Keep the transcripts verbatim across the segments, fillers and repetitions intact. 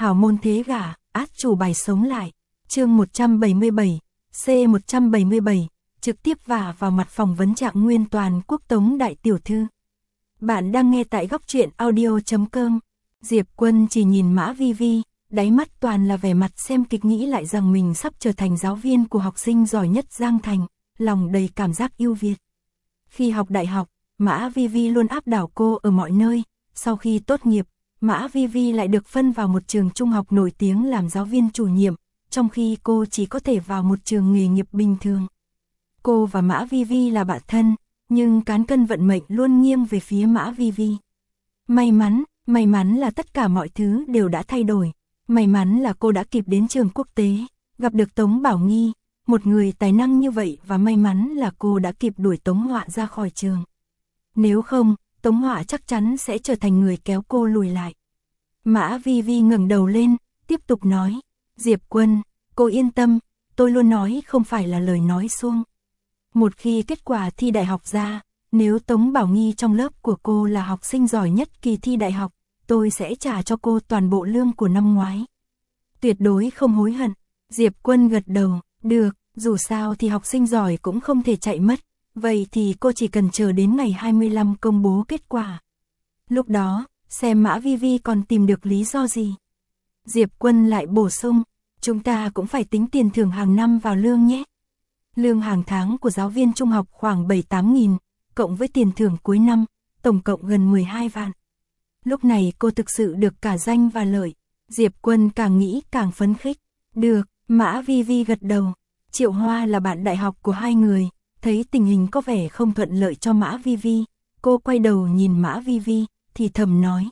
Hảo môn thế gả, át chủ bài sống lại. Chương một trăm bảy mươi bảy, C một trăm bảy mươi bảy, trực tiếp vả vào mặt phỏng vấn Trạng Nguyên toàn quốc Tống đại tiểu thư. Bạn đang nghe tại góc truyện audio chấm com. Diệp Quân chỉ nhìn Mã Vi Vi, đáy mắt toàn là vẻ mặt xem kịch, nghĩ lại rằng mình sắp trở thành giáo viên của học sinh giỏi nhất Giang Thành, lòng đầy cảm giác yêu Việt. Khi học đại học, Mã Vi Vi luôn áp đảo cô ở mọi nơi, sau khi tốt nghiệp, Mã Vi Vi lại được phân vào một trường trung học nổi tiếng làm giáo viên chủ nhiệm, trong khi cô chỉ có thể vào một trường nghề nghiệp bình thường. Cô và Mã Vi Vi là bạn thân, nhưng cán cân vận mệnh luôn nghiêng về phía Mã Vi Vi. May mắn, may mắn là tất cả mọi thứ đều đã thay đổi. May mắn là cô đã kịp đến trường quốc tế, gặp được Tống Bảo Nghi, một người tài năng như vậy, và may mắn là cô đã kịp đuổi Tống Họa ra khỏi trường. Nếu không, Tống Họa chắc chắn sẽ trở thành người kéo cô lùi lại. Mã Vi Vi ngẩng đầu lên, tiếp tục nói, Diệp Quân, cô yên tâm, tôi luôn nói không phải là lời nói suông. Một khi kết quả thi đại học ra, nếu Tống Bảo Nghi trong lớp của cô là học sinh giỏi nhất kỳ thi đại học, tôi sẽ trả cho cô toàn bộ lương của năm ngoái. Tuyệt đối không hối hận. Diệp Quân gật đầu, được, dù sao thì học sinh giỏi cũng không thể chạy mất, vậy thì cô chỉ cần chờ đến ngày hai mươi lăm công bố kết quả. Lúc đó, xem Mã Vi Vi còn tìm được lý do gì. Diệp Quân lại bổ sung, chúng ta cũng phải tính tiền thưởng hàng năm vào lương nhé. Lương hàng tháng của giáo viên trung học khoảng bảy tám nghìn, cộng với tiền thưởng cuối năm, tổng cộng gần mười hai vạn. Lúc này cô thực sự được cả danh và lợi. Diệp Quân càng nghĩ càng phấn khích. Được, Mã Vi Vi gật đầu. Triệu Hoa là bạn đại học của hai người, thấy tình hình có vẻ không thuận lợi cho Mã Vi Vi. Cô quay đầu nhìn Mã Vi Vi, thì thầm nói.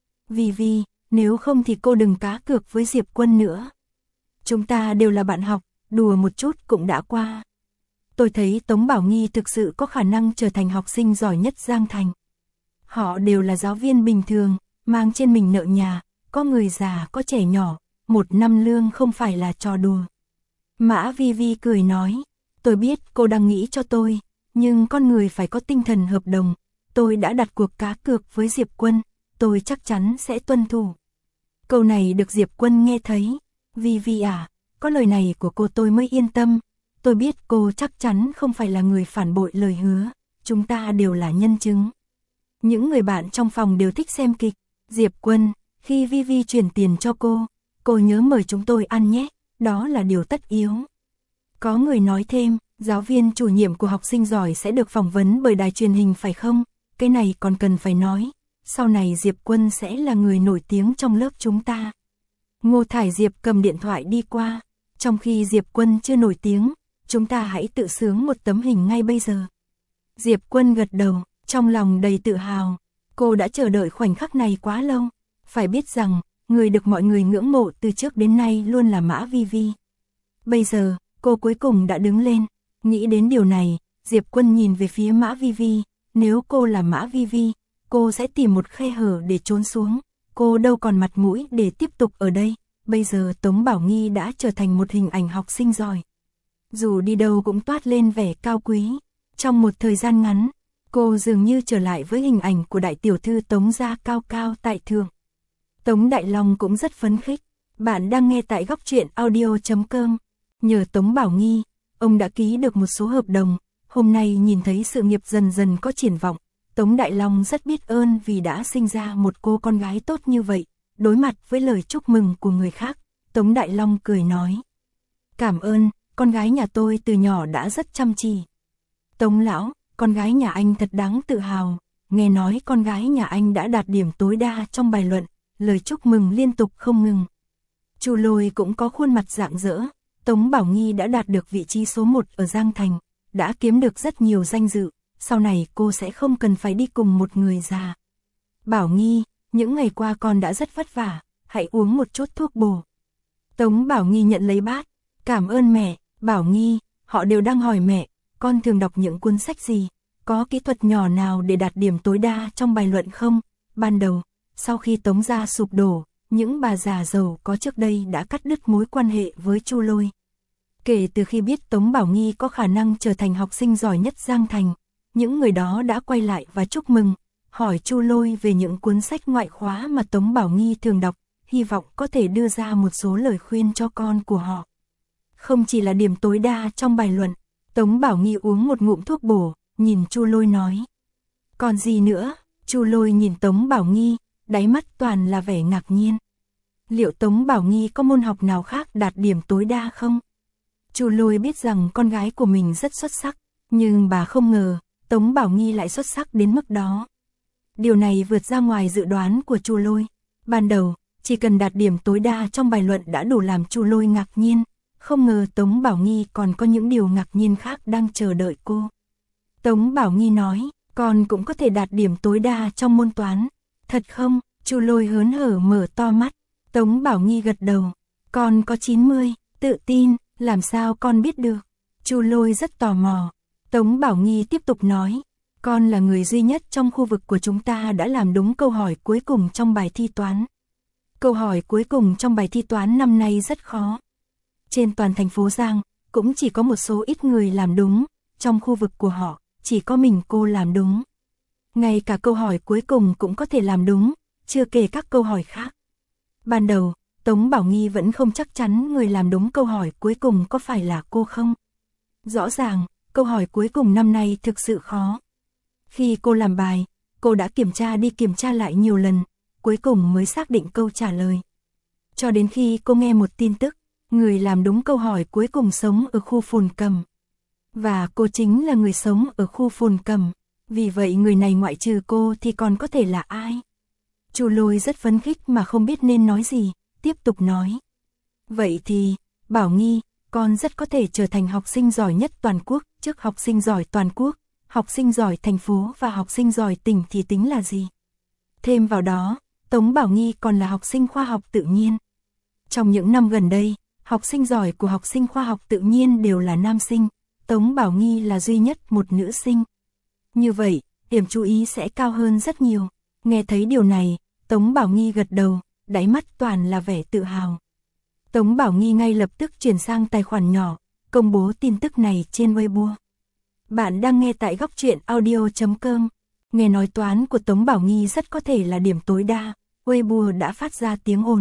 Vi Vi, nếu không thì cô đừng cá cược với Diệp Quân nữa. Chúng ta đều là bạn học, đùa một chút cũng đã qua. Tôi thấy Tống Bảo Nghi thực sự có khả năng trở thành học sinh giỏi nhất Giang Thành. Họ đều là giáo viên bình thường, mang trên mình nợ nhà, có người già có trẻ nhỏ, một năm lương không phải là trò đùa. Mã Vi Vi cười nói, tôi biết cô đang nghĩ cho tôi, nhưng con người phải có tinh thần hợp đồng, tôi đã đặt cuộc cá cược với Diệp Quân, tôi chắc chắn sẽ tuân thủ. Câu này được Diệp Quân nghe thấy, Vi Vi à, có lời này của cô tôi mới yên tâm, tôi biết cô chắc chắn không phải là người phản bội lời hứa, chúng ta đều là nhân chứng. Những người bạn trong phòng đều thích xem kịch. Diệp Quân, khi Vi Vi chuyển tiền cho cô, cô nhớ mời chúng tôi ăn nhé, đó là điều tất yếu. Có người nói thêm, giáo viên chủ nhiệm của học sinh giỏi sẽ được phỏng vấn bởi đài truyền hình phải không? Cái này còn cần phải nói, sau này Diệp Quân sẽ là người nổi tiếng trong lớp chúng ta. Ngô Thải Diệp cầm điện thoại đi qua, trong khi Diệp Quân chưa nổi tiếng, chúng ta hãy tự sướng một tấm hình ngay bây giờ. Diệp Quân gật đầu. Trong lòng đầy tự hào, cô đã chờ đợi khoảnh khắc này quá lâu. Phải biết rằng, người được mọi người ngưỡng mộ từ trước đến nay luôn là Mã Vi Vi. Bây giờ, cô cuối cùng đã đứng lên. Nghĩ đến điều này, Diệp Quân nhìn về phía Mã Vi Vi. Nếu cô là Mã Vi Vi, cô sẽ tìm một khe hở để trốn xuống. Cô đâu còn mặt mũi để tiếp tục ở đây. Bây giờ Tống Bảo Nghi đã trở thành một hình ảnh học sinh giỏi. Dù đi đâu cũng toát lên vẻ cao quý. Trong một thời gian ngắn, cô dường như trở lại với hình ảnh của đại tiểu thư Tống gia cao cao tại thượng. Tống Đại Long cũng rất phấn khích. Bạn đang nghe tại góc truyện audio chấm com. Nhờ Tống Bảo Nghi, ông đã ký được một số hợp đồng. Hôm nay nhìn thấy sự nghiệp dần dần có triển vọng, Tống Đại Long rất biết ơn vì đã sinh ra một cô con gái tốt như vậy. Đối mặt với lời chúc mừng của người khác, Tống Đại Long cười nói. Cảm ơn, con gái nhà tôi từ nhỏ đã rất chăm chỉ. Tống lão, con gái nhà anh thật đáng tự hào, nghe nói con gái nhà anh đã đạt điểm tối đa trong bài luận, lời chúc mừng liên tục không ngừng. Chu Lôi cũng có khuôn mặt rạng rỡ, Tống Bảo Nghi đã đạt được vị trí số một ở Giang Thành, đã kiếm được rất nhiều danh dự, sau này cô sẽ không cần phải đi cùng một người già. Bảo Nghi, những ngày qua con đã rất vất vả, hãy uống một chút thuốc bổ. Tống Bảo Nghi nhận lấy bát, cảm ơn mẹ. Bảo Nghi, họ đều đang hỏi mẹ, con thường đọc những cuốn sách gì, có kỹ thuật nhỏ nào để đạt điểm tối đa trong bài luận không? Ban đầu, sau khi Tống gia sụp đổ, những bà già giàu có trước đây đã cắt đứt mối quan hệ với Chu Lôi. Kể từ khi biết Tống Bảo Nghi có khả năng trở thành học sinh giỏi nhất Giang Thành, những người đó đã quay lại và chúc mừng, hỏi Chu Lôi về những cuốn sách ngoại khóa mà Tống Bảo Nghi thường đọc, hy vọng có thể đưa ra một số lời khuyên cho con của họ. Không chỉ là điểm tối đa trong bài luận, Tống Bảo Nghi uống một ngụm thuốc bổ, nhìn Chu Lôi nói. Còn gì nữa? Chu Lôi nhìn Tống Bảo Nghi, đáy mắt toàn là vẻ ngạc nhiên. Liệu Tống Bảo Nghi có môn học nào khác đạt điểm tối đa không? Chu Lôi biết rằng con gái của mình rất xuất sắc, nhưng bà không ngờ Tống Bảo Nghi lại xuất sắc đến mức đó. Điều này vượt ra ngoài dự đoán của Chu Lôi. Ban đầu, chỉ cần đạt điểm tối đa trong bài luận đã đủ làm Chu Lôi ngạc nhiên, không ngờ Tống Bảo Nghi còn có những điều ngạc nhiên khác đang chờ đợi cô. Tống Bảo Nghi nói, con cũng có thể đạt điểm tối đa trong môn toán. Thật không? Chu Lôi hớn hở mở to mắt. Tống Bảo Nghi gật đầu. Con có chín mươi, tự tin, làm sao con biết được? Chu Lôi rất tò mò. Tống Bảo Nghi tiếp tục nói, con là người duy nhất trong khu vực của chúng ta đã làm đúng câu hỏi cuối cùng trong bài thi toán. Câu hỏi cuối cùng trong bài thi toán năm nay rất khó. Trên toàn thành phố Giang, cũng chỉ có một số ít người làm đúng, trong khu vực của họ, chỉ có mình cô làm đúng. Ngay cả câu hỏi cuối cùng cũng có thể làm đúng, chưa kể các câu hỏi khác. Ban đầu, Tống Bảo Nghi vẫn không chắc chắn người làm đúng câu hỏi cuối cùng có phải là cô không. Rõ ràng, câu hỏi cuối cùng năm nay thực sự khó. Khi cô làm bài, cô đã kiểm tra đi kiểm tra lại nhiều lần, cuối cùng mới xác định câu trả lời. Cho đến khi cô nghe một tin tức, người làm đúng câu hỏi cuối cùng sống ở khu Phồn Cầm. Và cô chính là người sống ở khu Phồn Cầm, vì vậy người này ngoại trừ cô thì còn có thể là ai? Chu Lôi rất phấn khích mà không biết nên nói gì, tiếp tục nói. Vậy thì, Bảo Nghi, con rất có thể trở thành học sinh giỏi nhất toàn quốc, trước học sinh giỏi toàn quốc, học sinh giỏi thành phố và học sinh giỏi tỉnh thì tính là gì? Thêm vào đó, Tống Bảo Nghi còn là học sinh khoa học tự nhiên. Trong những năm gần đây, học sinh giỏi của học sinh khoa học tự nhiên đều là nam sinh, Tống Bảo Nghi là duy nhất một nữ sinh. Như vậy, điểm chú ý sẽ cao hơn rất nhiều. Nghe thấy điều này, Tống Bảo Nghi gật đầu, đáy mắt toàn là vẻ tự hào. Tống Bảo Nghi ngay lập tức chuyển sang tài khoản nhỏ, công bố tin tức này trên Weibo. Bạn đang nghe tại góc truyện audio chấm com. Nghe nói toán của Tống Bảo Nghi rất có thể là điểm tối đa, Weibo đã phát ra tiếng ồn.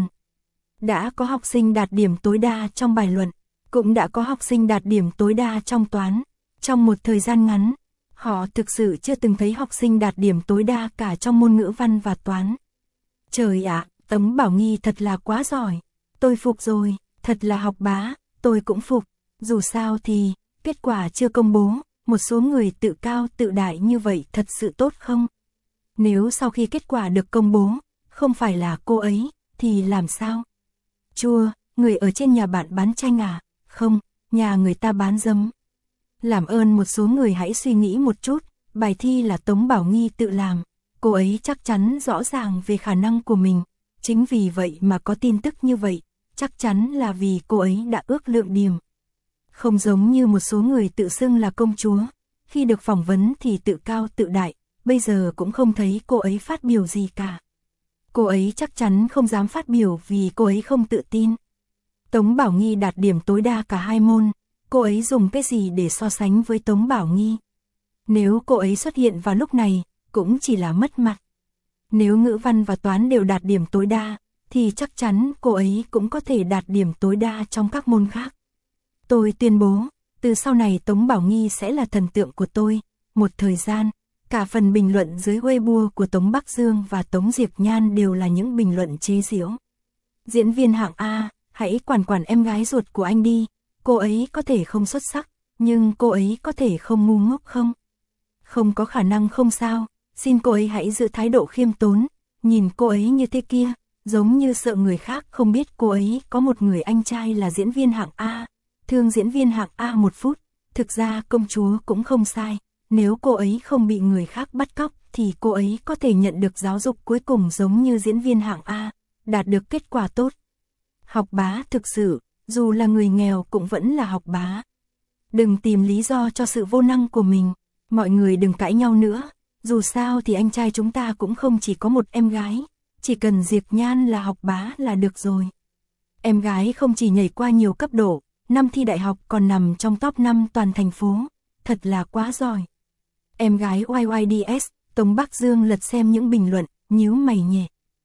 Đã có học sinh đạt điểm tối đa trong bài luận, cũng đã có học sinh đạt điểm tối đa trong toán. Trong một thời gian ngắn, họ thực sự chưa từng thấy học sinh đạt điểm tối đa cả trong môn ngữ văn và toán. Trời ạ, Tống Bảo Nghi thật là quá giỏi. Tôi phục rồi, thật là học bá, tôi cũng phục. Dù sao thì, kết quả chưa công bố, một số người tự cao tự đại như vậy thật sự tốt không? Nếu sau khi kết quả được công bố, không phải là cô ấy, thì làm sao? Chua, người ở trên nhà bạn bán chanh à? Không, nhà người ta bán dấm. Làm ơn một số người hãy suy nghĩ một chút, bài thi là Tống Bảo Nghi tự làm. Cô ấy chắc chắn rõ ràng về khả năng của mình. Chính vì vậy mà có tin tức như vậy, chắc chắn là vì cô ấy đã ước lượng điểm. Không giống như một số người tự xưng là công chúa, khi được phỏng vấn thì tự cao tự đại, bây giờ cũng không thấy cô ấy phát biểu gì cả. Cô ấy chắc chắn không dám phát biểu vì cô ấy không tự tin. Tống Bảo Nghi đạt điểm tối đa cả hai môn, cô ấy dùng cái gì để so sánh với Tống Bảo Nghi? Nếu cô ấy xuất hiện vào lúc này, cũng chỉ là mất mặt. Nếu ngữ văn và toán đều đạt điểm tối đa, thì chắc chắn cô ấy cũng có thể đạt điểm tối đa trong các môn khác. Tôi tuyên bố, từ sau này Tống Bảo Nghi sẽ là thần tượng của tôi. Một thời gian, cả phần bình luận dưới Weibo của Tống Bắc Dương và Tống Diệp Nhan đều là những bình luận chế giễu. Diễn viên hạng A, hãy quản quản em gái ruột của anh đi. Cô ấy có thể không xuất sắc, nhưng cô ấy có thể không ngu ngốc không? Không có khả năng không sao, xin cô ấy hãy giữ thái độ khiêm tốn. Nhìn cô ấy như thế kia, giống như sợ người khác không biết cô ấy có một người anh trai là diễn viên hạng A. Thương diễn viên hạng A một phút, thực ra công chúa cũng không sai. Nếu cô ấy không bị người khác bắt cóc thì cô ấy có thể nhận được giáo dục cuối cùng giống như diễn viên hạng A, đạt được kết quả tốt. Học bá thực sự, dù là người nghèo cũng vẫn là học bá. Đừng tìm lý do cho sự vô năng của mình, mọi người đừng cãi nhau nữa. Dù sao thì anh trai chúng ta cũng không chỉ có một em gái, chỉ cần Diệp Nhan là học bá là được rồi. Em gái không chỉ nhảy qua nhiều cấp độ, năm thi đại học còn nằm trong top năm toàn thành phố, thật là quá giỏi. Em gái Y Y D S, Tống Bắc Dương lật xem những bình luận, nhíu mày nhẹ.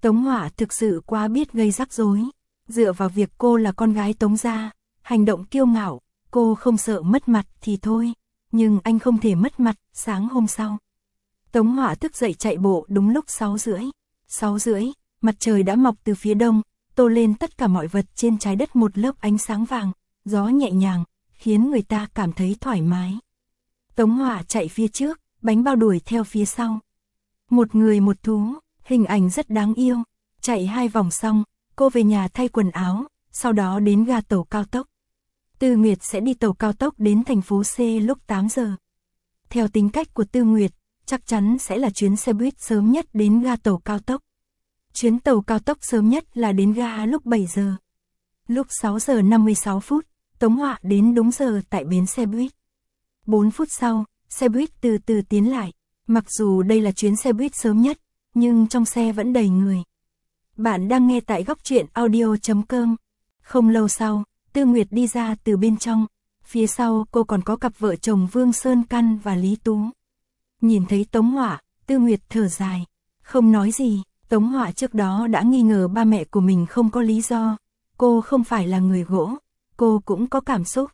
Tống Hỏa thực sự quá biết gây rắc rối. Dựa vào việc cô là con gái Tống gia, hành động kiêu ngạo, cô không sợ mất mặt thì thôi, nhưng anh không thể mất mặt. Sáng hôm sau, Tống Hỏa thức dậy chạy bộ đúng lúc sáu rưỡi. sáu rưỡi, mặt trời đã mọc từ phía đông, tô lên tất cả mọi vật trên trái đất một lớp ánh sáng vàng, gió nhẹ nhàng, khiến người ta cảm thấy thoải mái. Tống Hỏa chạy phía trước, bánh bao đuổi theo phía sau. Một người một thú, hình ảnh rất đáng yêu. Chạy hai vòng xong, cô về nhà thay quần áo, sau đó đến ga tàu cao tốc. Tư Nguyệt sẽ đi tàu cao tốc đến thành phố C lúc tám giờ. Theo tính cách của Tư Nguyệt, chắc chắn sẽ là chuyến xe buýt sớm nhất đến ga tàu cao tốc. Chuyến tàu cao tốc sớm nhất là đến ga lúc bảy giờ. Lúc sáu giờ năm mươi sáu phút, Tống Hỏa đến đúng giờ tại bến xe buýt. bốn phút sau, xe buýt từ từ tiến lại. Mặc dù đây là chuyến xe buýt sớm nhất, nhưng trong xe vẫn đầy người. Bạn đang nghe tại góc truyện audio chấm com. Không lâu sau, Tư Nguyệt đi ra từ bên trong. Phía sau cô còn có cặp vợ chồng Vương Sơn Căn và Lý Tú. Nhìn thấy Tống Hỏa, Tư Nguyệt thở dài. Không nói gì, Tống Hỏa trước đó đã nghi ngờ ba mẹ của mình không có lý do. Cô không phải là người gỗ, cô cũng có cảm xúc.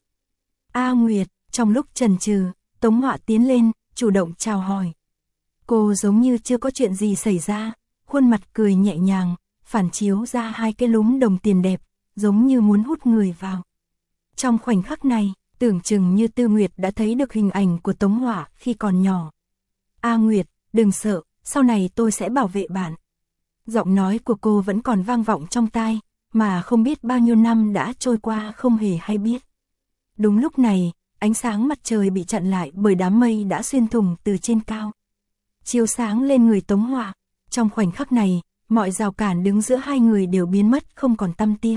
A Nguyệt, trong lúc chần chừ, Tống Hỏa tiến lên, chủ động chào hỏi. Cô giống như chưa có chuyện gì xảy ra, khuôn mặt cười nhẹ nhàng, phản chiếu ra hai cái lúm đồng tiền đẹp, giống như muốn hút người vào. Trong khoảnh khắc này, tưởng chừng như Tư Nguyệt đã thấy được hình ảnh của Tống Hỏa khi còn nhỏ. A Nguyệt, đừng sợ, sau này tôi sẽ bảo vệ bạn. Giọng nói của cô vẫn còn vang vọng trong tai, mà không biết bao nhiêu năm đã trôi qua không hề hay biết. Đúng lúc này, ánh sáng mặt trời bị chặn lại bởi đám mây đã xuyên thủng từ trên cao. Chiếu sáng lên người Tống Hỏa. Trong khoảnh khắc này, mọi rào cản đứng giữa hai người đều biến mất không còn tăm tia.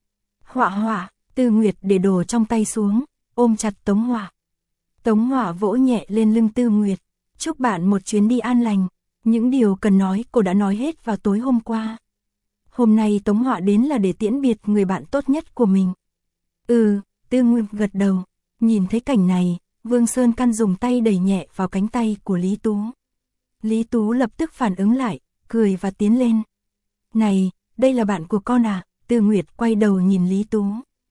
Hỏa Hỏa, Tư Nguyệt để đồ trong tay xuống, ôm chặt Tống Hỏa. Tống Hỏa vỗ nhẹ lên lưng Tư Nguyệt. Chúc bạn một chuyến đi an lành. Những điều cần nói cô đã nói hết vào tối hôm qua. Hôm nay Tống Hỏa đến là để tiễn biệt người bạn tốt nhất của mình. Ừ, Tư Nguyệt gật đầu. Nhìn thấy cảnh này, Vương Sơn Căn dùng tay đẩy nhẹ vào cánh tay của Lý Tú. Lý Tú lập tức phản ứng lại, cười và tiến lên. Này, đây là bạn của con à? Tư Nguyệt quay đầu nhìn Lý Tú.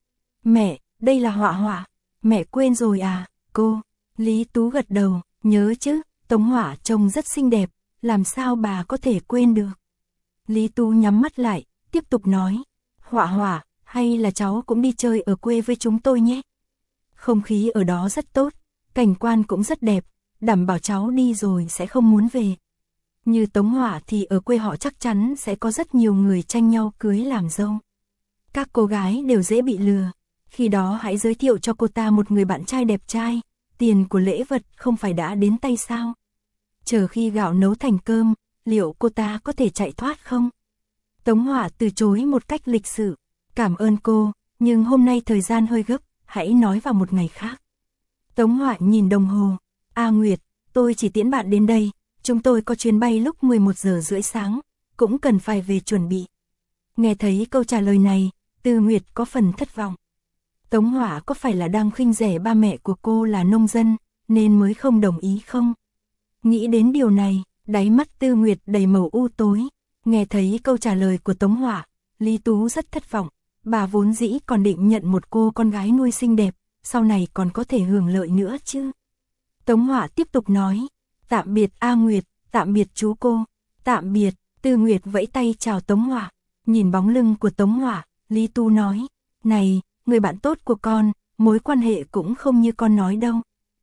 Mẹ, đây là Hỏa Hỏa. Mẹ quên rồi à, cô? Lý Tú gật đầu, nhớ chứ, Tống Hỏa trông rất xinh đẹp, làm sao bà có thể quên được? Lý Tú nhắm mắt lại, tiếp tục nói. Hỏa Hỏa, hay là cháu cũng đi chơi ở quê với chúng tôi nhé? Không khí ở đó rất tốt, cảnh quan cũng rất đẹp, đảm bảo cháu đi rồi sẽ không muốn về. Như Tống Hỏa thì ở quê họ chắc chắn sẽ có rất nhiều người tranh nhau cưới làm dâu. Các cô gái đều dễ bị lừa, khi đó hãy giới thiệu cho cô ta một người bạn trai đẹp trai, tiền của lễ vật không phải đã đến tay sao? Chờ khi gạo nấu thành cơm, liệu cô ta có thể chạy thoát không? Tống Hỏa từ chối một cách lịch sự. Cảm ơn cô, nhưng hôm nay thời gian hơi gấp, hãy nói vào một ngày khác. Tống Hỏa nhìn đồng hồ. A Nguyệt, tôi chỉ tiễn bạn đến đây, chúng tôi có chuyến bay lúc mười một giờ rưỡi sáng, cũng cần phải về chuẩn bị. Nghe thấy câu trả lời này, Tư Nguyệt có phần thất vọng. Tống Hỏa có phải là đang khinh rẻ ba mẹ của cô là nông dân, nên mới không đồng ý không? Nghĩ đến điều này, đáy mắt Tư Nguyệt đầy màu u tối. Nghe thấy câu trả lời của Tống Hỏa, Lý Tú rất thất vọng. Bà vốn dĩ còn định nhận một cô con gái nuôi xinh đẹp, sau này còn có thể hưởng lợi nữa chứ. Tống Hỏa tiếp tục nói. Tạm biệt A Nguyệt, tạm biệt chú cô, tạm biệt. Tư Nguyệt vẫy tay chào Tống Hỏa. Nhìn bóng lưng của Tống Hỏa, Lý Tú nói. Này, người bạn tốt của con, mối quan hệ cũng không như con nói đâu.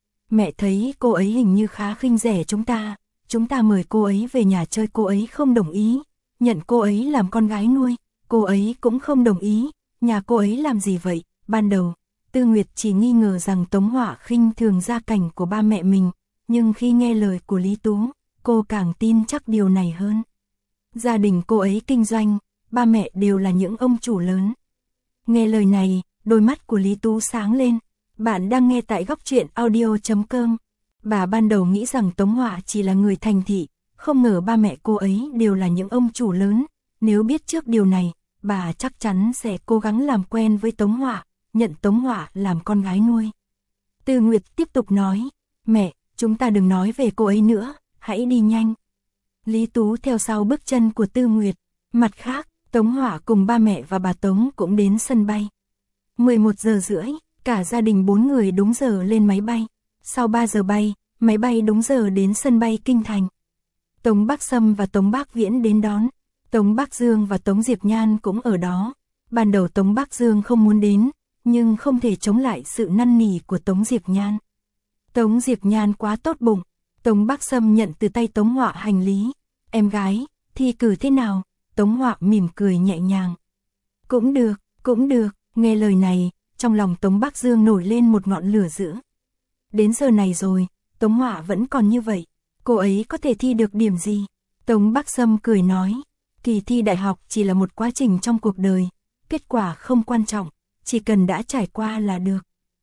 Mẹ thấy cô ấy hình như khá khinh rẻ chúng ta. Chúng ta mời cô ấy về nhà chơi, cô ấy không đồng ý. Nhận cô ấy làm con gái nuôi, cô ấy cũng không đồng ý. Nhà cô ấy làm gì vậy? Ban đầu, Tư Nguyệt chỉ nghi ngờ rằng Tống Hỏa khinh thường gia cảnh của ba mẹ mình. Nhưng khi nghe lời của Lý Tú, cô càng tin chắc điều này hơn. Gia đình cô ấy kinh doanh, ba mẹ đều là những ông chủ lớn. Nghe lời này, đôi mắt của Lý Tú sáng lên. Bạn đang nghe tại góc truyện audio chấm com. Bà ban đầu nghĩ rằng Tống Hỏa chỉ là người thành thị, không ngờ ba mẹ cô ấy đều là những ông chủ lớn. Nếu biết trước điều này, bà chắc chắn sẽ cố gắng làm quen với Tống Hỏa, nhận Tống Hỏa làm con gái nuôi. Tư Nguyệt tiếp tục nói, mẹ, chúng ta đừng nói về cô ấy nữa, hãy đi nhanh. Lý Tú theo sau bước chân của Tư Nguyệt. Mặt khác, Tống Hỏa cùng ba mẹ và bà Tống cũng đến sân bay. mười một giờ rưỡi, cả gia đình bốn người đúng giờ lên máy bay. Sau ba giờ bay, máy bay đúng giờ đến sân bay Kinh Thành. Tống Bắc Sâm và Tống Bác Viễn đến đón. Tống Bắc Dương và Tống Diệp Nhan cũng ở đó. Ban đầu Tống Bắc Dương không muốn đến, nhưng không thể chống lại sự năn nỉ của Tống Diệp Nhan. Tống Diệp Nhan quá tốt bụng. Tống Bắc Sâm nhận từ tay Tống Họa hành lý. Em gái, thi cử thế nào? Tống Họa mỉm cười nhẹ nhàng. Cũng được, cũng được. Nghe lời này, trong lòng Tống Bắc Dương nổi lên một ngọn lửa dữ. Đến giờ này rồi, Tống Họa vẫn còn như vậy. Cô ấy có thể thi được điểm gì? Tống Bắc Sâm cười nói. Kỳ thi đại học chỉ là một quá trình trong cuộc đời. Kết quả không quan trọng, chỉ cần đã trải qua là được.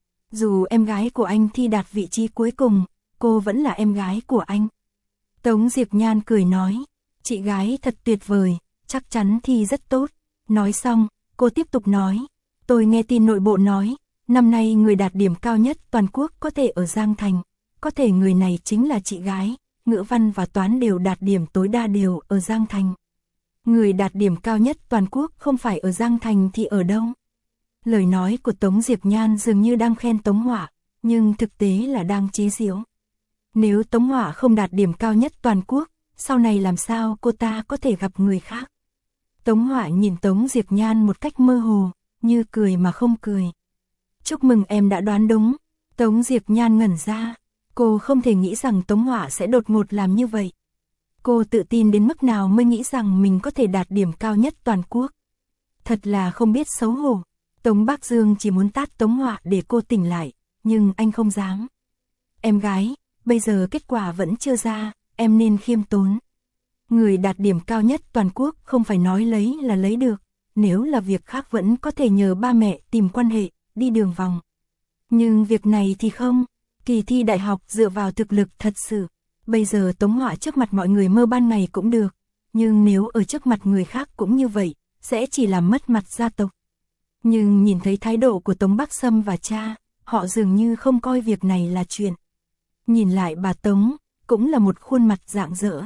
Dù em gái của anh thi đạt vị trí cuối cùng, cô vẫn là em gái của anh. Tống Diệp Nhan cười nói. Chị gái thật tuyệt vời, chắc chắn thi rất tốt. Nói xong, cô tiếp tục nói. Tôi nghe tin nội bộ nói, năm nay người đạt điểm cao nhất toàn quốc có thể ở Giang Thành. Có thể người này chính là chị gái, ngữ văn và toán đều đạt điểm tối đa đều ở Giang Thành. Người đạt điểm cao nhất toàn quốc không phải ở Giang Thành thì ở đâu? Lời nói của Tống Diệp Nhan dường như đang khen Tống Họa, nhưng thực tế là đang chế giễu. Nếu Tống Họa không đạt điểm cao nhất toàn quốc, sau này làm sao cô ta có thể gặp người khác? Tống Họa nhìn Tống Diệp Nhan một cách mơ hồ, như cười mà không cười. Chúc mừng em đã đoán đúng. Tống Diệp Nhan ngẩn ra, cô không thể nghĩ rằng Tống Họa sẽ đột ngột làm như vậy. Cô tự tin đến mức nào mới nghĩ rằng mình có thể đạt điểm cao nhất toàn quốc. Thật là không biết xấu hổ. Tống Bắc Dương chỉ muốn tát Tống Họa để cô tỉnh lại, nhưng anh không dám. Em gái, bây giờ kết quả vẫn chưa ra, em nên khiêm tốn. Người đạt điểm cao nhất toàn quốc không phải nói lấy là lấy được, nếu là việc khác vẫn có thể nhờ ba mẹ tìm quan hệ, đi đường vòng. Nhưng việc này thì không, kỳ thi đại học dựa vào thực lực thật sự. Bây giờ Tống Họa trước mặt mọi người mơ ban ngày cũng được, nhưng nếu ở trước mặt người khác cũng như vậy, sẽ chỉ làm mất mặt gia tộc. Nhưng nhìn thấy thái độ của Tống Bắc Sâm và cha, họ dường như không coi việc này là chuyện. Nhìn lại bà Tống, cũng là một khuôn mặt rạng rỡ.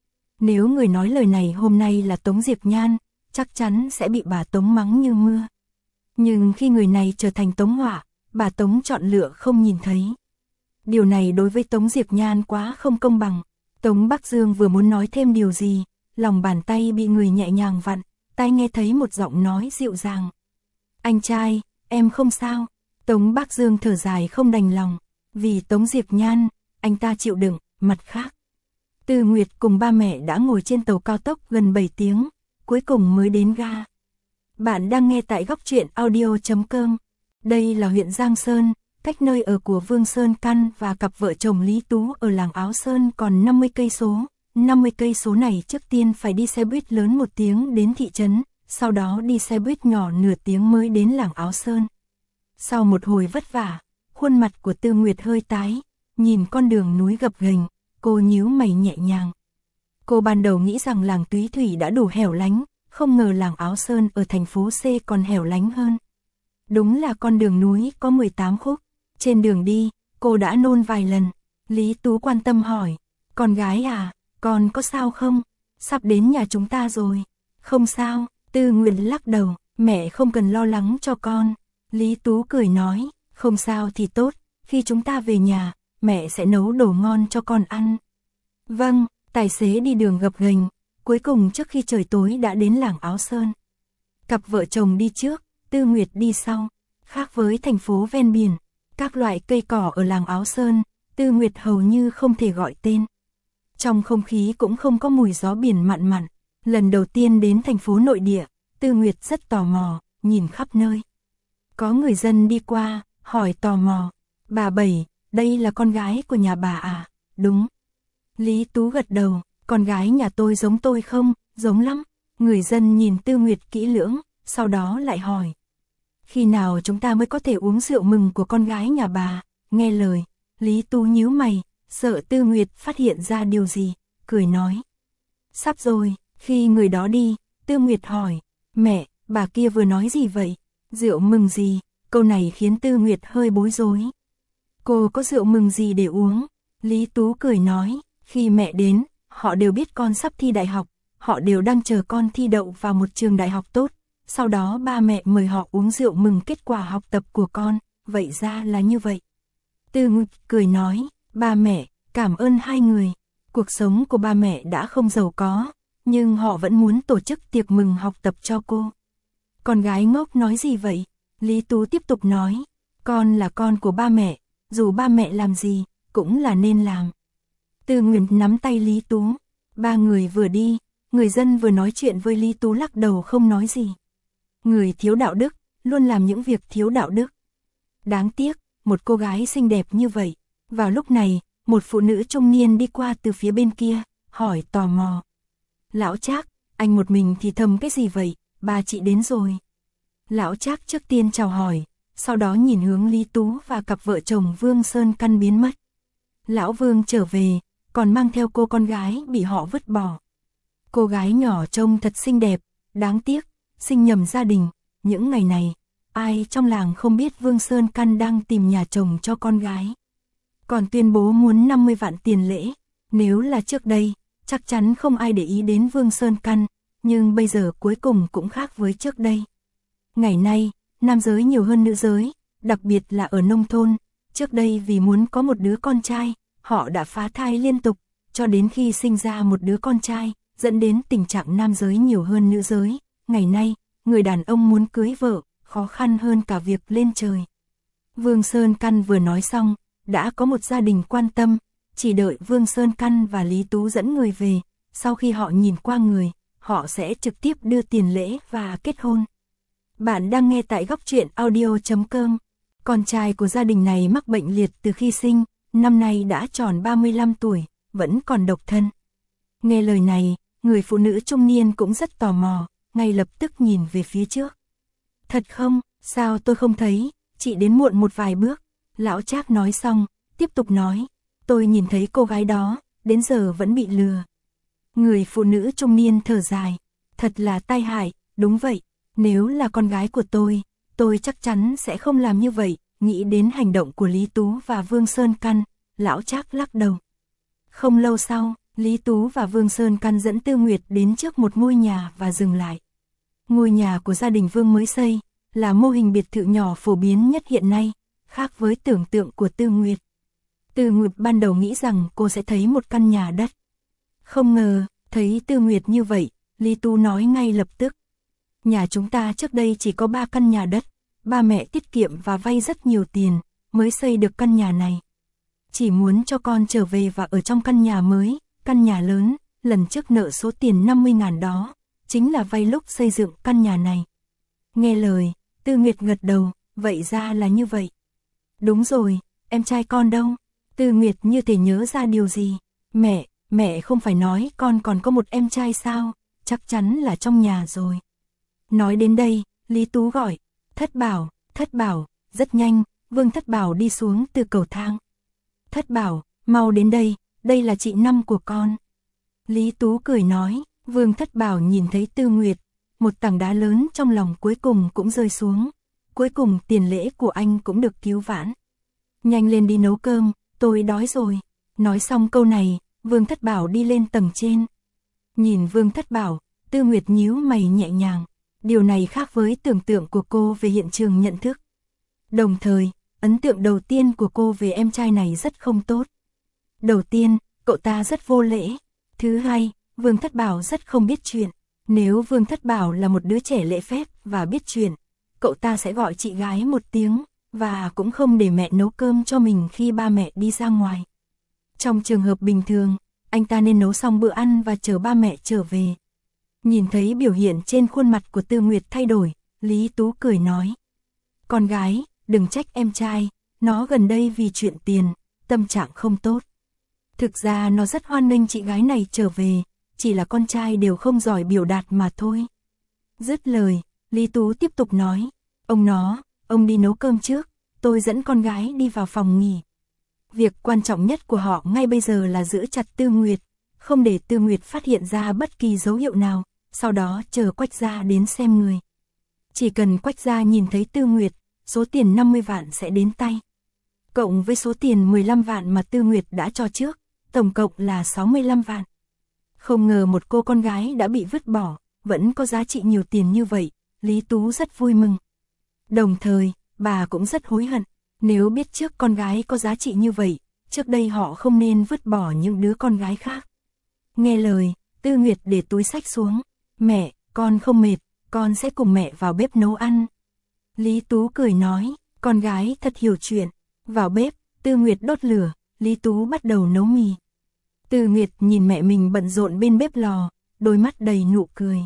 Nếu người nói lời này hôm nay là Tống Diệp Nhan, chắc chắn sẽ bị bà Tống mắng như mưa. Nhưng khi người này trở thành Tống Họa, bà Tống chọn lựa không nhìn thấy. Điều này đối với Tống Diệp Nhan quá không công bằng. Tống Bắc Dương vừa muốn nói thêm điều gì, lòng bàn tay bị người nhẹ nhàng vặn, tai nghe thấy một giọng nói dịu dàng. Anh trai, em không sao. Tống Bắc Dương thở dài không đành lòng. Vì Tống Diệp Nhan, anh ta chịu đựng. Mặt khác, Tư Nguyệt cùng ba mẹ đã ngồi trên tàu cao tốc gần bảy tiếng, cuối cùng mới đến ga. Bạn đang nghe tại góc truyện audio chấm com. Đây là huyện Giang Sơn, cách nơi ở của Vương Sơn Căn và cặp vợ chồng Lý Tú ở làng Áo Sơn còn năm mươi cây số. năm mươi cây số này trước tiên phải đi xe buýt lớn một tiếng đến thị trấn, sau đó đi xe buýt nhỏ nửa tiếng mới đến làng Áo Sơn. Sau một hồi vất vả, khuôn mặt của Tư Nguyệt hơi tái, nhìn con đường núi gập ghềnh, cô nhíu mày nhẹ nhàng. Cô ban đầu nghĩ rằng làng Túy Thủy đã đủ hẻo lánh, không ngờ làng Áo Sơn ở thành phố C còn hẻo lánh hơn. Đúng là con đường núi có mười tám khúc, trên đường đi, cô đã nôn vài lần. Lý Tú quan tâm hỏi, con gái à, con có sao không? Sắp đến nhà chúng ta rồi. Không sao, Tư Nguyệt lắc đầu, mẹ không cần lo lắng cho con. Lý Tú cười nói, không sao thì tốt, khi chúng ta về nhà, mẹ sẽ nấu đồ ngon cho con ăn. Vâng, tài xế đi đường gập ghềnh, cuối cùng trước khi trời tối đã đến làng Áo Sơn. Cặp vợ chồng đi trước, Tư Nguyệt đi sau. Khác với thành phố ven biển, các loại cây cỏ ở làng Áo Sơn, Tư Nguyệt hầu như không thể gọi tên. Trong không khí cũng không có mùi gió biển mặn mặn. Lần đầu tiên đến thành phố nội địa, Tư Nguyệt rất tò mò, nhìn khắp nơi. Có người dân đi qua, hỏi tò mò, bà Bảy, đây là con gái của nhà bà à? Đúng. Lý Tú gật đầu, con gái nhà tôi giống tôi không? Giống lắm. Người dân nhìn Tư Nguyệt kỹ lưỡng, sau đó lại hỏi. Khi nào chúng ta mới có thể uống rượu mừng của con gái nhà bà? Nghe lời, Lý Tú nhíu mày, sợ Tư Nguyệt phát hiện ra điều gì, cười nói. Sắp rồi. Khi người đó đi, Tư Nguyệt hỏi, mẹ, bà kia vừa nói gì vậy? Rượu mừng gì? Câu này khiến Tư Nguyệt hơi bối rối. Cô có rượu mừng gì để uống? Lý Tú cười nói, khi mẹ đến, họ đều biết con sắp thi đại học, họ đều đang chờ con thi đậu vào một trường đại học tốt, sau đó ba mẹ mời họ uống rượu mừng kết quả học tập của con, vậy ra là như vậy. Tư Nguyệt cười nói, ba mẹ, cảm ơn hai người, cuộc sống của ba mẹ đã không giàu có, nhưng họ vẫn muốn tổ chức tiệc mừng học tập cho cô. Con gái ngốc nói gì vậy? Lý Tú tiếp tục nói, con là con của ba mẹ, dù ba mẹ làm gì, cũng là nên làm. Tư Nguyệt nắm tay Lý Tú, ba người vừa đi, người dân vừa nói chuyện với Lý Tú lắc đầu không nói gì. Người thiếu đạo đức, luôn làm những việc thiếu đạo đức. Đáng tiếc, một cô gái xinh đẹp như vậy. Vào lúc này, một phụ nữ trung niên đi qua từ phía bên kia, hỏi tò mò. Lão Trác, anh một mình thì thầm cái gì vậy, ba chị đến rồi. Lão Trác trước tiên chào hỏi, sau đó nhìn hướng Lý Tú và cặp vợ chồng Vương Sơn Căn biến mất. Lão Vương trở về, còn mang theo cô con gái bị họ vứt bỏ. Cô gái nhỏ trông thật xinh đẹp, đáng tiếc, sinh nhầm gia đình, những ngày này, ai trong làng không biết Vương Sơn Căn đang tìm nhà chồng cho con gái. Còn tuyên bố muốn năm mươi vạn tiền lễ, nếu là trước đây, chắc chắn không ai để ý đến Vương Sơn Căn, nhưng bây giờ cuối cùng cũng khác với trước đây. Ngày nay, nam giới nhiều hơn nữ giới, đặc biệt là ở nông thôn, trước đây vì muốn có một đứa con trai, họ đã phá thai liên tục, cho đến khi sinh ra một đứa con trai, dẫn đến tình trạng nam giới nhiều hơn nữ giới. Ngày nay, người đàn ông muốn cưới vợ, khó khăn hơn cả việc lên trời. Vương Sơn Căn vừa nói xong, đã có một gia đình quan tâm, chỉ đợi Vương Sơn Căn và Lý Tú dẫn người về, sau khi họ nhìn qua người, họ sẽ trực tiếp đưa tiền lễ và kết hôn. Bạn đang nghe tại góc truyện audio chấm com. Con trai của gia đình này mắc bệnh liệt từ khi sinh, năm nay đã tròn ba mươi lăm tuổi, vẫn còn độc thân. Nghe lời này, người phụ nữ trung niên cũng rất tò mò, ngay lập tức nhìn về phía trước. Thật không, sao tôi không thấy, chị đến muộn một vài bước. Lão Trác nói xong, tiếp tục nói, tôi nhìn thấy cô gái đó, đến giờ vẫn bị lừa. Người phụ nữ trung niên thở dài, thật là tai hại, đúng vậy, nếu là con gái của tôi, tôi chắc chắn sẽ không làm như vậy. Nghĩ đến hành động của Lý Tú và Vương Sơn Căn, Lão Trác lắc đầu. Không lâu sau, Lý Tú và Vương Sơn Căn dẫn Tư Nguyệt đến trước một ngôi nhà và dừng lại. Ngôi nhà của gia đình Vương mới xây, là mô hình biệt thự nhỏ phổ biến nhất hiện nay, khác với tưởng tượng của Tư Nguyệt. Tư Nguyệt ban đầu nghĩ rằng cô sẽ thấy một căn nhà đất. Không ngờ, thấy Tư Nguyệt như vậy, Lý Tú nói ngay lập tức. Nhà chúng ta trước đây chỉ có ba căn nhà đất, ba mẹ tiết kiệm và vay rất nhiều tiền, mới xây được căn nhà này. Chỉ muốn cho con trở về và ở trong căn nhà mới, căn nhà lớn, lần trước nợ số tiền năm mươi ngàn đó, chính là vay lúc xây dựng căn nhà này. Nghe lời, Tư Nguyệt gật đầu, vậy ra là như vậy. Đúng rồi, em trai con đâu? Tư Nguyệt như thể nhớ ra điều gì. Mẹ, mẹ không phải nói con còn có một em trai sao? Chắc chắn là trong nhà rồi. Nói đến đây, Lý Tú gọi, Thất Bảo, Thất Bảo, rất nhanh, Vương Thất Bảo đi xuống từ cầu thang. Thất Bảo, mau đến đây, đây là chị năm của con. Lý Tú cười nói, Vương Thất Bảo nhìn thấy Tư Nguyệt, một tảng đá lớn trong lòng cuối cùng cũng rơi xuống. Cuối cùng tiền lễ của anh cũng được cứu vãn. Nhanh lên đi nấu cơm, tôi đói rồi. Nói xong câu này, Vương Thất Bảo đi lên tầng trên. Nhìn Vương Thất Bảo, Tư Nguyệt nhíu mày nhẹ nhàng. Điều này khác với tưởng tượng của cô về hiện trường nhận thức. Đồng thời, ấn tượng đầu tiên của cô về em trai này rất không tốt. Đầu tiên, cậu ta rất vô lễ. Thứ hai, Vương Thất Bảo rất không biết chuyện. Nếu Vương Thất Bảo là một đứa trẻ lễ phép và biết chuyện, cậu ta sẽ gọi chị gái một tiếng, và cũng không để mẹ nấu cơm cho mình khi ba mẹ đi ra ngoài. Trong trường hợp bình thường, anh ta nên nấu xong bữa ăn và chờ ba mẹ trở về. Nhìn thấy biểu hiện trên khuôn mặt của Tư Nguyệt thay đổi, Lý Tú cười nói. Con gái, đừng trách em trai, nó gần đây vì chuyện tiền, tâm trạng không tốt. Thực ra nó rất hoan nghênh chị gái này trở về, chỉ là con trai đều không giỏi biểu đạt mà thôi. Dứt lời, Lý Tú tiếp tục nói, ông nó, ông đi nấu cơm trước, tôi dẫn con gái đi vào phòng nghỉ. Việc quan trọng nhất của họ ngay bây giờ là giữ chặt Tư Nguyệt, không để Tư Nguyệt phát hiện ra bất kỳ dấu hiệu nào, sau đó chờ Quách gia đến xem người. Chỉ cần Quách gia nhìn thấy Tư Nguyệt, số tiền năm mươi vạn sẽ đến tay. Cộng với số tiền mười lăm vạn mà Tư Nguyệt đã cho trước, tổng cộng là sáu mươi lăm vạn. Không ngờ một cô con gái đã bị vứt bỏ, vẫn có giá trị nhiều tiền như vậy, Lý Tú rất vui mừng. Đồng thời, bà cũng rất hối hận, nếu biết trước con gái có giá trị như vậy, trước đây họ không nên vứt bỏ những đứa con gái khác. Nghe lời, Tư Nguyệt để túi xách xuống, mẹ, con không mệt, con sẽ cùng mẹ vào bếp nấu ăn. Lý Tú cười nói, con gái thật hiểu chuyện, vào bếp, Tư Nguyệt đốt lửa, Lý Tú bắt đầu nấu mì. Tư Nguyệt nhìn mẹ mình bận rộn bên bếp lò, đôi mắt đầy nụ cười.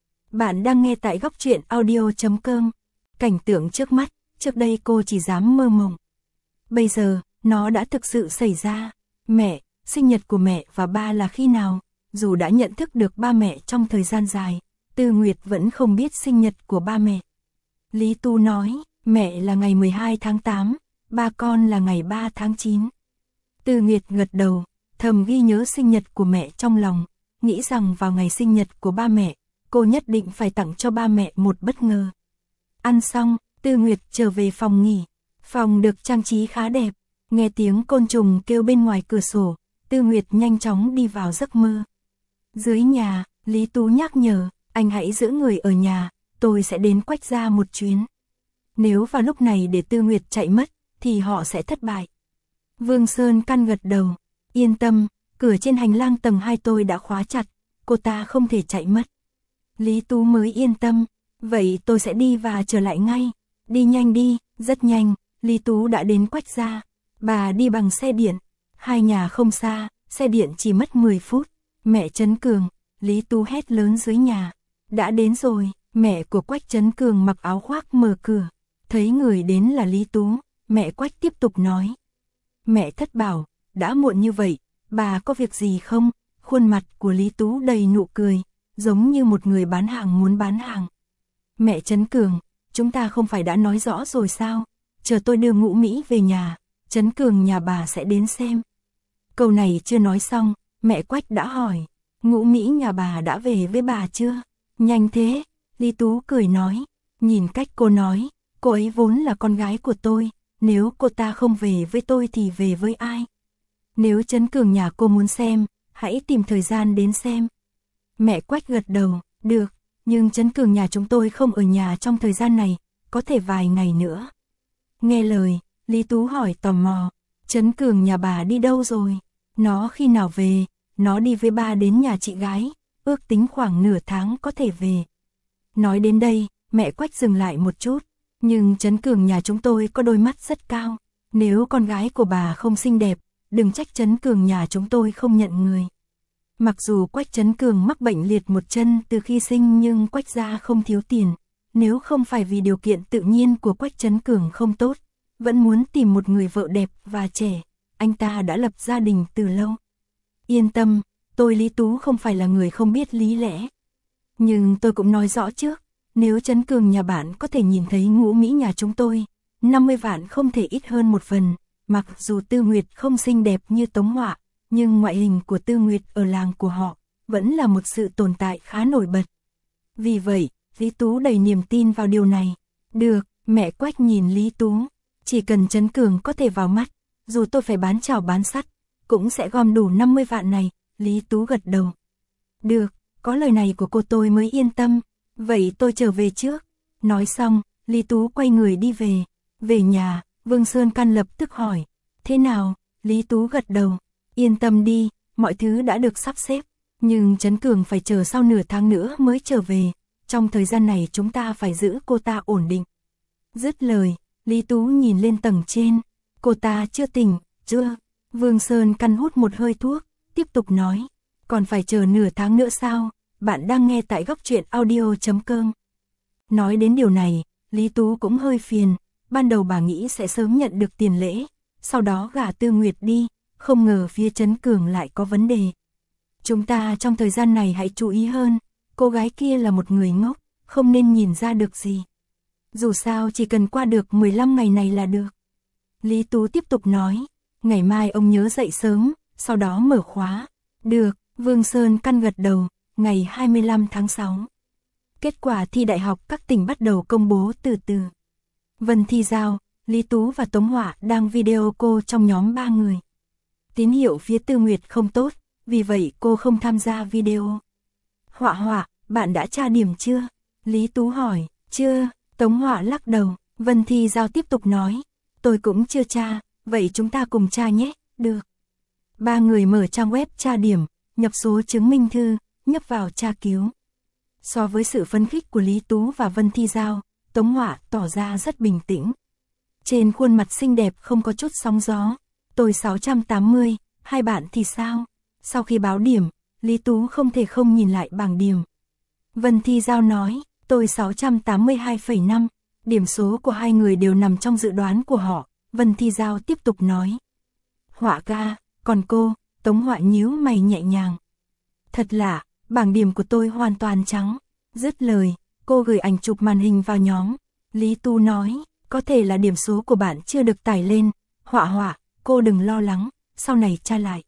Bạn đang nghe tại góc truyện audio chấm com. Cảnh tượng trước mắt, trước đây cô chỉ dám mơ mộng. Bây giờ, nó đã thực sự xảy ra. Mẹ, sinh nhật của mẹ và ba là khi nào? Dù đã nhận thức được ba mẹ trong thời gian dài, Tư Nguyệt vẫn không biết sinh nhật của ba mẹ. Lý Tú nói, mẹ là ngày mười hai tháng tám, ba con là ngày ba tháng chín. Tư Nguyệt gật đầu, thầm ghi nhớ sinh nhật của mẹ trong lòng, nghĩ rằng vào ngày sinh nhật của ba mẹ, cô nhất định phải tặng cho ba mẹ một bất ngờ. Ăn xong, Tư Nguyệt trở về phòng nghỉ. Phòng được trang trí khá đẹp, nghe tiếng côn trùng kêu bên ngoài cửa sổ, Tư Nguyệt nhanh chóng đi vào giấc mơ. Dưới nhà, Lý Tú nhắc nhở, anh hãy giữ người ở nhà, tôi sẽ đến Quách gia một chuyến. Nếu vào lúc này để Tư Nguyệt chạy mất, thì họ sẽ thất bại. Vương Sơn Căn gật đầu, yên tâm, cửa trên hành lang tầng hai tôi đã khóa chặt, cô ta không thể chạy mất. Lý Tú mới yên tâm, vậy tôi sẽ đi và trở lại ngay. Đi nhanh đi, rất nhanh, Lý Tú đã đến Quách gia. Bà đi bằng xe điện, hai nhà không xa, xe điện chỉ mất mười phút. Mẹ Trấn Cường, Lý Tú hét lớn dưới nhà. Đã đến rồi, mẹ của Quách Trấn Cường mặc áo khoác mở cửa. Thấy người đến là Lý Tú, mẹ Quách tiếp tục nói. Mẹ Thất bảo, đã muộn như vậy, bà có việc gì không? Khuôn mặt của Lý Tú đầy nụ cười, giống như một người bán hàng muốn bán hàng. Mẹ Trấn Cường, chúng ta không phải đã nói rõ rồi sao? Chờ tôi đưa Ngũ Mỹ về nhà, Trấn Cường nhà bà sẽ đến xem. Câu này chưa nói xong, mẹ Quách đã hỏi, Ngũ Mỹ nhà bà đã về với bà chưa? Nhanh thế, Lý Tú cười nói, nhìn cách cô nói, cô ấy vốn là con gái của tôi, nếu cô ta không về với tôi thì về với ai? Nếu Trấn Cường nhà cô muốn xem, hãy tìm thời gian đến xem. Mẹ Quách gật đầu, được, nhưng Trấn Cường nhà chúng tôi không ở nhà trong thời gian này, có thể vài ngày nữa. Nghe lời, Lý Tú hỏi tò mò, Trấn Cường nhà bà đi đâu rồi? Nó khi nào về? Nó đi với ba đến nhà chị gái, ước tính khoảng nửa tháng có thể về. Nói đến đây, mẹ Quách dừng lại một chút, nhưng Trấn Cường nhà chúng tôi có đôi mắt rất cao, nếu con gái của bà không xinh đẹp, đừng trách Trấn Cường nhà chúng tôi không nhận người. Mặc dù Quách Trấn Cường mắc bệnh liệt một chân từ khi sinh nhưng Quách gia không thiếu tiền, nếu không phải vì điều kiện tự nhiên của Quách Trấn Cường không tốt, vẫn muốn tìm một người vợ đẹp và trẻ, anh ta đã lập gia đình từ lâu. Yên tâm, tôi Lý Tú không phải là người không biết lý lẽ. Nhưng tôi cũng nói rõ trước, nếu Trấn Cường nhà bạn có thể nhìn thấy Ngũ Mỹ nhà chúng tôi, năm mươi vạn không thể ít hơn một phần, mặc dù Tư Nguyệt không xinh đẹp như Tống Họa, nhưng ngoại hình của Tư Nguyệt ở làng của họ vẫn là một sự tồn tại khá nổi bật. Vì vậy, Lý Tú đầy niềm tin vào điều này. Được, mẹ Quách nhìn Lý Tú, chỉ cần Trấn Cường có thể vào mắt, dù tôi phải bán chảo bán sắt, cũng sẽ gom đủ năm mươi vạn này, Lý Tú gật đầu. Được, có lời này của cô tôi mới yên tâm, vậy tôi trở về trước. Nói xong, Lý Tú quay người đi về. Về nhà, Vương Sơn Căn lập tức hỏi, thế nào? Lý Tú gật đầu, yên tâm đi, mọi thứ đã được sắp xếp, nhưng Trấn Cường phải chờ sau nửa tháng nữa mới trở về, trong thời gian này chúng ta phải giữ cô ta ổn định. Dứt lời, Lý Tú nhìn lên tầng trên, cô ta chưa tỉnh, chưa? Vương Sơn Căn hút một hơi thuốc, tiếp tục nói, còn phải chờ nửa tháng nữa sao? Bạn đang nghe tại góc truyện audio chấm com. Nói đến điều này, Lý Tú cũng hơi phiền, ban đầu bà nghĩ sẽ sớm nhận được tiền lễ, sau đó gả Tư Nguyệt đi, không ngờ phía Trấn Cường lại có vấn đề. Chúng ta trong thời gian này hãy chú ý hơn, cô gái kia là một người ngốc, không nên nhìn ra được gì. Dù sao chỉ cần qua được mười lăm ngày này là được. Lý Tú tiếp tục nói, ngày mai ông nhớ dậy sớm, sau đó mở khóa. Được, Vương Sơn Căn gật đầu, ngày hai mươi lăm tháng sáu. Kết quả thi đại học các tỉnh bắt đầu công bố từ từ. Vân Thi Giao, Lý Tú và Tống Họa đang video call trong nhóm ba người. Tín hiệu phía Tư Nguyệt không tốt, vì vậy cô không tham gia video. Họa Họa, bạn đã tra điểm chưa? Lý Tú hỏi. Chưa, Tống Họa lắc đầu. Vân Thi Giao tiếp tục nói. Tôi cũng chưa tra, vậy chúng ta cùng tra nhé. Được. Ba người mở trang web tra điểm, nhập số chứng minh thư, nhấp vào tra cứu. So với sự phấn khích của Lý Tú và Vân Thi Giao, Tống Họa tỏ ra rất bình tĩnh. Trên khuôn mặt xinh đẹp không có chút sóng gió. Tôi sáu trăm tám mươi, hai bạn thì sao? Sau khi báo điểm, Lý Tú không thể không nhìn lại bảng điểm. Vân Thi Giao nói, tôi sáu trăm tám mươi hai phẩy năm, điểm số của hai người đều nằm trong dự đoán của họ. Vân Thi Giao tiếp tục nói. Họa ca, còn cô? Tống Họa nhíu mày nhẹ nhàng. Thật lạ, bảng điểm của tôi hoàn toàn trắng. Dứt lời, cô gửi ảnh chụp màn hình vào nhóm. Lý Tú nói, có thể là điểm số của bạn chưa được tải lên. Họa Họa, cô đừng lo lắng, sau này tra lại.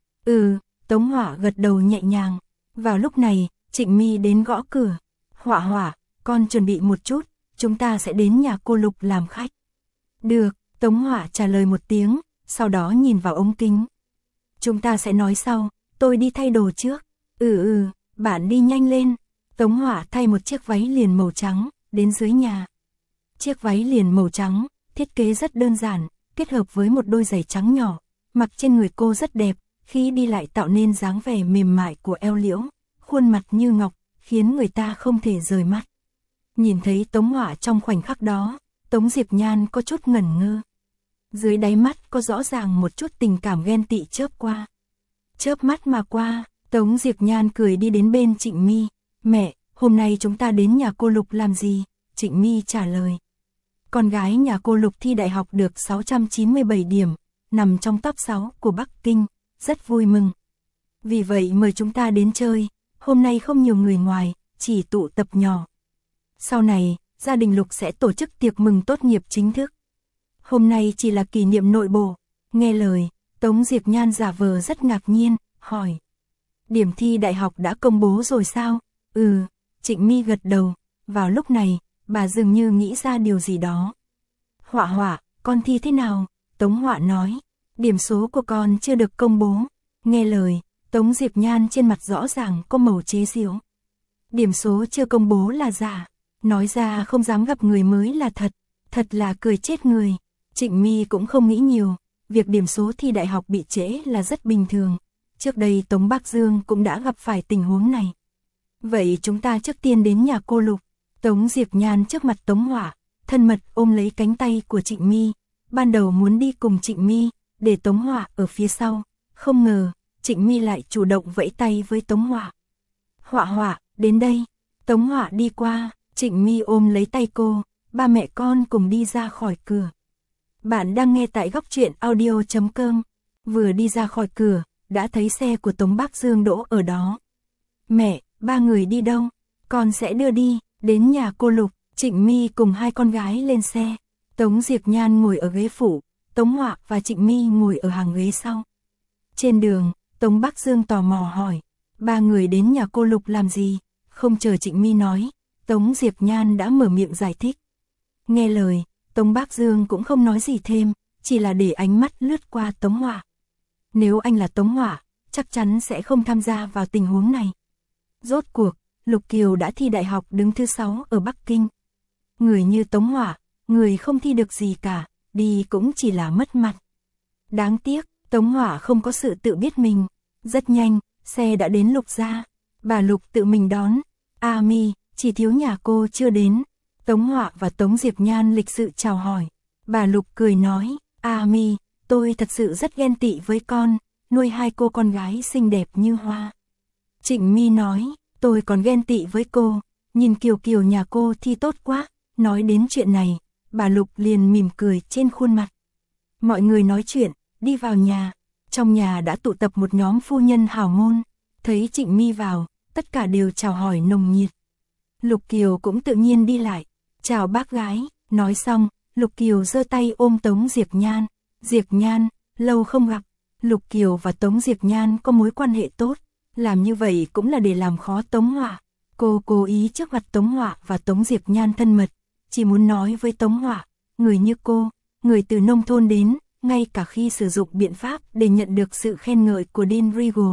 Ừ, Tống Họa gật đầu nhẹ nhàng. Vào lúc này, Trịnh My đến gõ cửa. Họa Họa, con chuẩn bị một chút, chúng ta sẽ đến nhà cô Lục làm khách. Được, Tống Họa trả lời một tiếng, sau đó nhìn vào ống kính. Chúng ta sẽ nói sau, tôi đi thay đồ trước. Ừ ừ, bạn đi nhanh lên. Tống Họa thay một chiếc váy liền màu trắng, đến dưới nhà. Chiếc váy liền màu trắng, thiết kế rất đơn giản, kết hợp với một đôi giày trắng nhỏ, mặc trên người cô rất đẹp, khi đi lại tạo nên dáng vẻ mềm mại của eo liễu, khuôn mặt như ngọc, khiến người ta không thể rời mắt. Nhìn thấy Tống Họa trong khoảnh khắc đó, Tống Diệp Nhan có chút ngẩn ngơ. Dưới đáy mắt có rõ ràng một chút tình cảm ghen tị chớp qua. Chớp mắt mà qua, Tống Diệp Nhan cười đi đến bên Trịnh My. Mẹ, hôm nay chúng ta đến nhà cô Lục làm gì? Trịnh My trả lời. Con gái nhà cô Lục thi đại học được sáu trăm chín mươi bảy điểm, nằm trong top sáu của Bắc Kinh, rất vui mừng. Vì vậy mời chúng ta đến chơi, hôm nay không nhiều người ngoài, chỉ tụ tập nhỏ. Sau này, gia đình Lục sẽ tổ chức tiệc mừng tốt nghiệp chính thức. Hôm nay chỉ là kỷ niệm nội bộ. Nghe lời, Tống Diệp Nhan giả vờ rất ngạc nhiên, hỏi. Điểm thi đại học đã công bố rồi sao? Ừ, Trịnh My gật đầu. Vào lúc này, bà dường như nghĩ ra điều gì đó. Họa Họa, con thi thế nào? Tống Họa nói. Điểm số của con chưa được công bố. Nghe lời, Tống Diệp Nhan trên mặt rõ ràng có màu chế giễu. Điểm số chưa công bố là giả. Nói ra không dám gặp người mới là thật. Thật là cười chết người. Trịnh My cũng không nghĩ nhiều. Việc điểm số thi đại học bị trễ là rất bình thường. Trước đây Tống Bắc Dương cũng đã gặp phải tình huống này. Vậy chúng ta trước tiên đến nhà cô Lục. Tống Diệp Nhan trước mặt Tống Họa, thân mật ôm lấy cánh tay của Trịnh My. Ban đầu muốn đi cùng Trịnh My, để Tống Họa ở phía sau. Không ngờ, Trịnh My lại chủ động vẫy tay với Tống Họa. Họa Họa, đến đây. Tống Họa đi qua, Trịnh My ôm lấy tay cô, ba mẹ con cùng đi ra khỏi cửa. Bạn đang nghe tại góc truyện audio chấm com. Vừa đi ra khỏi cửa, đã thấy xe của Tống Bắc Dương đỗ ở đó. Mẹ, ba người đi đâu? Con sẽ đưa đi, đến nhà cô Lục. Trịnh My cùng hai con gái lên xe. Tống Diệp Nhan ngồi ở ghế phụ, Tống Họa và Trịnh My ngồi ở hàng ghế sau. Trên đường, Tống Bắc Dương tò mò hỏi, ba người đến nhà cô Lục làm gì? Không chờ Trịnh My nói, Tống Diệp Nhan đã mở miệng giải thích. Nghe lời, Tống Bắc Dương cũng không nói gì thêm, chỉ là để ánh mắt lướt qua Tống Họa. Nếu anh là Tống Họa, chắc chắn sẽ không tham gia vào tình huống này. Rốt cuộc, Lục Kiều đã thi đại học đứng thứ sáu ở Bắc Kinh. Người như Tống Họa, người không thi được gì cả, đi cũng chỉ là mất mặt. Đáng tiếc, Tống Họa không có sự tự biết mình. Rất nhanh, xe đã đến Lục gia. Bà Lục tự mình đón. A My, chỉ thiếu nhà cô chưa đến. Tống Họa và Tống Diệp Nhan lịch sự chào hỏi. Bà Lục cười nói, A My, tôi thật sự rất ghen tị với con, nuôi hai cô con gái xinh đẹp như hoa. Trịnh My nói, tôi còn ghen tị với cô, nhìn Kiều Kiều nhà cô thi tốt quá. Nói đến chuyện này, bà Lục liền mỉm cười trên khuôn mặt. Mọi người nói chuyện, đi vào nhà. Trong nhà đã tụ tập một nhóm phu nhân hào môn. Thấy Trịnh My vào, tất cả đều chào hỏi nồng nhiệt. Lục Kiều cũng tự nhiên đi lại. Chào bác gái, nói xong, Lục Kiều giơ tay ôm Tống Diệp Nhan. Diệp Nhan, lâu không gặp. Lục Kiều và Tống Diệp Nhan có mối quan hệ tốt. Làm như vậy cũng là để làm khó Tống Họa. Cô cố ý trước mặt Tống Họa và Tống Diệp Nhan thân mật. Chỉ muốn nói với Tống Họa, người như cô, người từ nông thôn đến, ngay cả khi sử dụng biện pháp để nhận được sự khen ngợi của Dean Regal,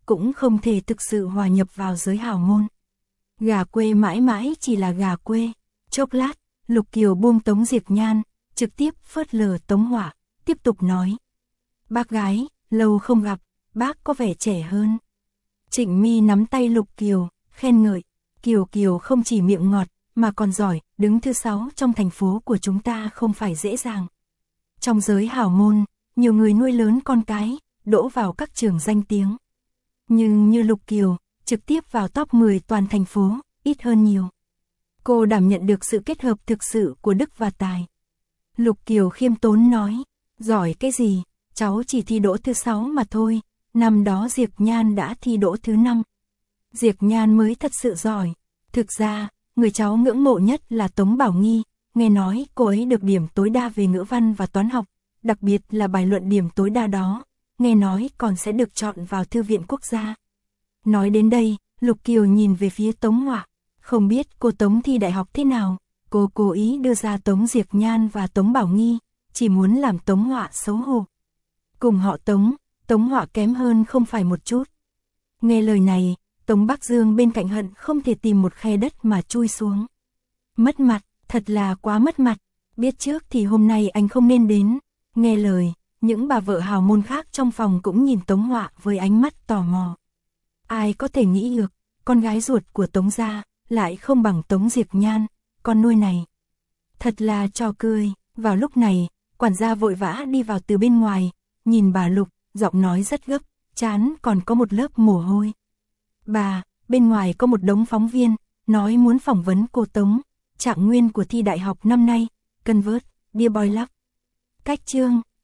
cũng không thể thực sự hòa nhập vào giới hào môn. Gà quê mãi mãi chỉ là gà quê. Chốc lát, Lục Kiều buông Tống Diệp Nhan, trực tiếp phớt lờ Tống Họa, tiếp tục nói. Bác gái, lâu không gặp, bác có vẻ trẻ hơn. Trịnh Mi nắm tay Lục Kiều, khen ngợi. Kiều Kiều không chỉ miệng ngọt, mà còn giỏi, đứng thứ sáu trong thành phố của chúng ta không phải dễ dàng. Trong giới hào môn, nhiều người nuôi lớn con cái, đỗ vào các trường danh tiếng. Nhưng như Lục Kiều, trực tiếp vào top mười toàn thành phố, ít hơn nhiều. Cô đảm nhận được sự kết hợp thực sự của đức và tài. Lục Kiều khiêm tốn nói, giỏi cái gì, cháu chỉ thi đỗ thứ sáu mà thôi, năm đó Diệp Nhan đã thi đỗ thứ năm. Diệp Nhan mới thật sự giỏi. Thực ra, người cháu ngưỡng mộ nhất là Tống Bảo Nghi, nghe nói cô ấy được điểm tối đa về ngữ văn và toán học, đặc biệt là bài luận điểm tối đa đó, nghe nói còn sẽ được chọn vào Thư viện Quốc gia. Nói đến đây, Lục Kiều nhìn về phía Tống Họa, không biết cô Tống thi đại học thế nào, cô cố ý đưa ra Tống Diệp Nhan và Tống Bảo Nghi, chỉ muốn làm Tống Họa xấu hổ. Cùng họ Tống, Tống Họa kém hơn không phải một chút. Nghe lời này, Tống Bắc Dương bên cạnh hận không thể tìm một khe đất mà chui xuống. Mất mặt, thật là quá mất mặt, biết trước thì hôm nay anh không nên đến. Nghe lời, những bà vợ hào môn khác trong phòng cũng nhìn Tống Họa với ánh mắt tò mò. Ai có thể nghĩ được, con gái ruột của Tống gia lại không bằng Tống Diệp Nhan, con nuôi này. Thật là trò cười. Vào lúc này, quản gia vội vã đi vào từ bên ngoài, nhìn bà Lục, giọng nói rất gấp, trán còn có một lớp mồ hôi. Bà, bên ngoài có một đống phóng viên, nói muốn phỏng vấn cô Tống, trạng nguyên của thi đại học năm nay, Convert, Dear Boy Love. Cách chương